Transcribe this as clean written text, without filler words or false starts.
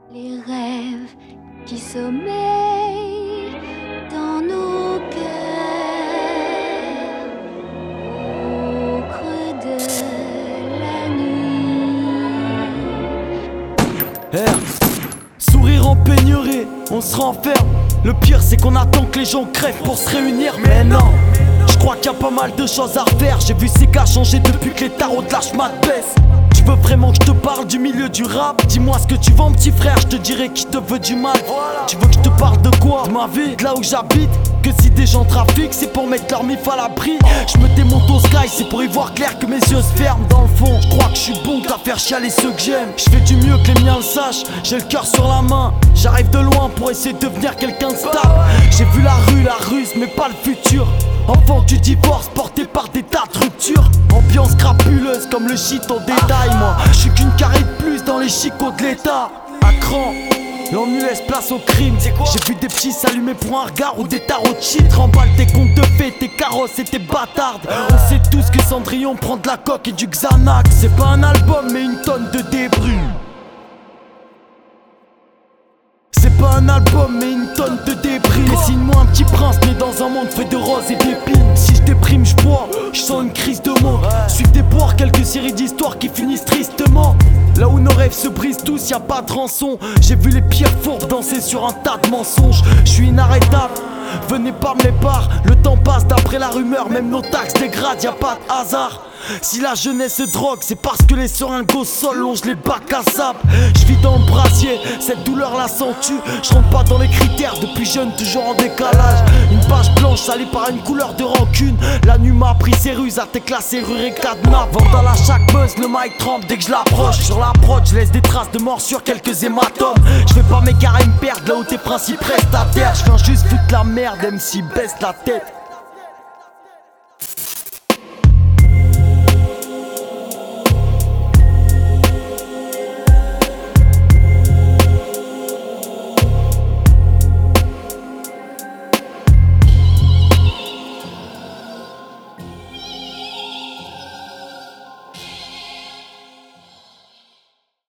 Les rêves qui sommeillent dans nos cœurs au creux de la nuit. Sourire en peignerie, on se renferme. Le pire c'est qu'on attend que les gens crèvent pour se réunir. Mais non, je crois qu'il y a pas mal de choses à refaire. J'ai vu ces gars changer depuis que les tarots de la schmat baissent. Tu veux vraiment que je te parle du milieu du rap? Dis-moi ce que tu vends petit frère, je te dirai qui te veut du mal. Tu veux que je te parle de quoi? De ma vie, de là où j'habite. Que si des gens trafiquent, c'est pour mettre leur mif à l'abri. Je me démonte au sky, c'est pour y voir clair que mes yeux se ferment dans le fond. Je crois que je suis bon qu'à faire chialer ceux que j'aime. Je fais du mieux que les miens le sachent, j'ai le cœur sur la main. J'arrive de loin pour essayer de devenir quelqu'un de stable. J'ai vu la rue, la ruse, mais pas le futur. Enfant du divorce porté par des tas de ruptures. Ambiance crapuleuse comme le shit en détail. Moi, je suis qu'une carré de plus dans les chicots de l'état. À cran, l'ennui laisse place au crime. J'ai vu des petits s'allumer pour un regard ou des tarots de shit. Remballe tes contes de fées, tes carrosses et tes bâtardes. On sait tous que Cendrillon prend de la coque et du Xanax. C'est pas un album mais une tonne de débris. C'est pas un album mais une tonne de débris. Dessine-moi un petit prince né dans un monde fait de roses et d'épines. Si je déprime, je bois, je sens une crise de mots. Suivre des boires, quelques séries d'histoires qui finissent tristement. Là où nos rêves se brisent tous, y a pas de rançon. J'ai vu les pires fourbes danser sur un tas de mensonges. Je suis inarrêtable, venez pas me les barres. Le temps passe d'après la rumeur, même nos taxes dégradent, y a pas de hasard. Si la jeunesse se drogue, c'est parce que les seringues au sol longent les bacs à sable. Je vis dans le brasier, cette douleur la sens-tu? Je rentre pas dans les critères, depuis jeune toujours en décalage. Une page blanche salie par une couleur de rancune. La nuit m'a pris ses ruses, à tes classes, serrure et cadenas. Vandal à chaque buzz, le mic trempe dès que je l'approche. Sur la prod, je laisse des traces de mort sur quelques hématomes. Je vais pas m'égarer me perdre là où tes principes restent à terre. Je viens juste foutre la merde, MC baisse la tête.